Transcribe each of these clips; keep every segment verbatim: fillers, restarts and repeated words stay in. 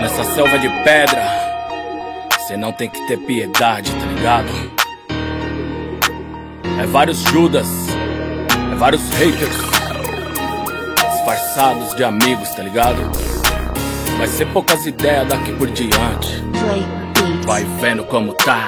Nessa selva de pedra, cê não tem que ter piedade, tá ligado? É vários Judas, é vários haters disfarçados de amigos, tá ligado? Vai ser poucas ideias daqui por diante. Vai vendo como tá.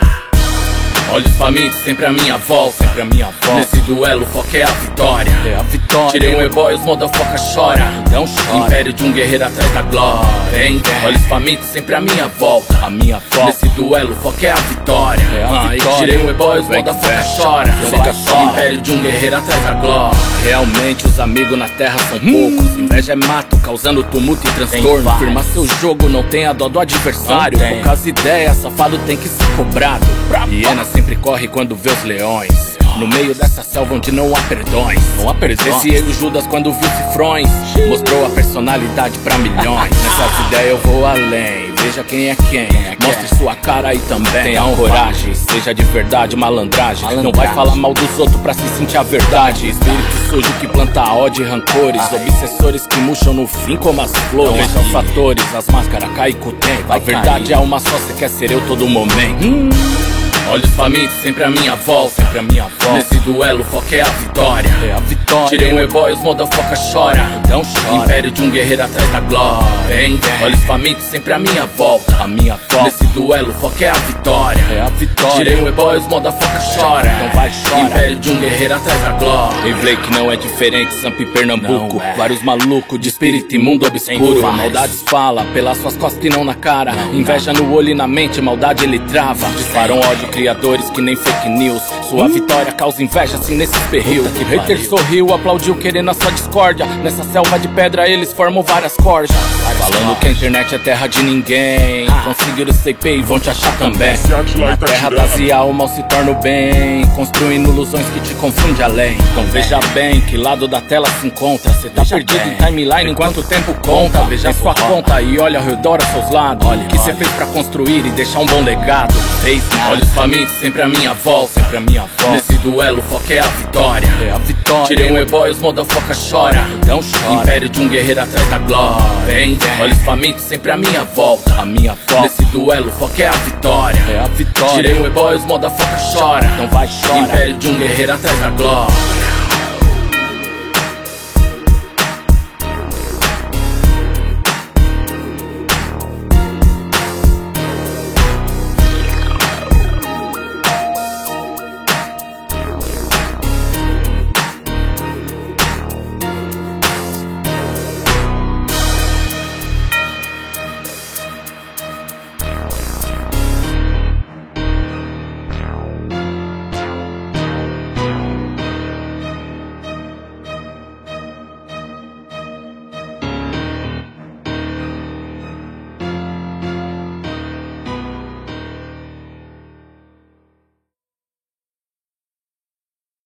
Olhos famintos, sempre a minha volta, sempre a minha volta. Nesse duelo o foco é a vitória, é a vitória. Tirei um e-boy, os motherfucker chora. Então chora. Império de um guerreiro atrás da glória. Vem, vem. Olhos famintos, sempre a minha volta, a minha volta. Nesse duelo o foco é a vitória, é a ah, vitória. Tirei um e-boy, os motherfucker chora. Império de um guerreiro atrás da glória. Realmente os amigos na terra são hum. poucos. Inveja é mato, causando tumulto e transtorno. Firma seu jogo, não tenha dó do adversário. Poucas ideias, safado tem que ser cobrado. Hiena sempre corre quando vê os leões. No meio dessa selva onde não há perdões. Não há perdões. Esse eu Judas quando viu cifrões mostrou a personalidade pra milhões. Nessas ideias eu vou além. Veja quem é quem, mostre sua cara aí também. Tenha coragem, seja de verdade, malandragem. malandragem Não vai falar mal dos outros pra se sentir a verdade. Espírito sujo que planta ódio e rancores. Ai. Obsessores que murcham no fim como as flores. Veja os fatores, as máscaras caem com o tempo. A verdade é uma só, cê quer ser eu todo momento. hum. Olhos famintos, sempre a minha volta, sempre a minha volta. Nesse duelo o foco é a vitória, é a vitória. Tirei um e-boy, os motherfucker chora. Então chora. Império de um guerreiro atrás da glória. Vem, vem. Olhos famintos, sempre a minha volta, a minha volta. Nesse duelo o foco é a vitória, é a vitória. Tirei um e-boy, os motherfucker chora. Então vai, chora. Império de um guerreiro atrás da glória. Em que não é diferente, Sampa e Pernambuco. É. Vários malucos de espírito imundo obscuro. Maldades fala pelas suas costas e não na cara. Não, Inveja não. no olho e na mente, maldade ele trava. Disparam ódio criadores que nem fake news. Sua hum. vitória causa inveja assim nesses perril. Que hater sorriu, aplaudiu querendo a sua discórdia. Nessa selva de pedra eles formam várias corjas. Falando que a internet é terra de ninguém. ah. Conseguiram C P e vão te achar também. Na terra vazia o mal se torna o bem, construindo ilusões que te confundem além. Então veja bem que lado da tela se encontra. Cê tá veja perdido bem. em timeline enquanto o tempo conta. Veja sua conta e olha ao redor aos seus lados. Olha, que cê fez pra construir e deixar um bom legado. Fez olhos famintos, sempre a minha volta, sempre a minha volta. Nesse duelo o foco é a vitória, é a vitória. Tirei um e-boy, os motherfucker chora. Então chora. Império de um guerreiro atrás da glória. Vem, vem. Olhos famintos, sempre a minha volta, a minha volta. Nesse duelo o foco é a vitória, é a vitória. Tirei um e-boy, os motherfucker chora. Então vai, chora. Império de um guerreiro atrás da glória.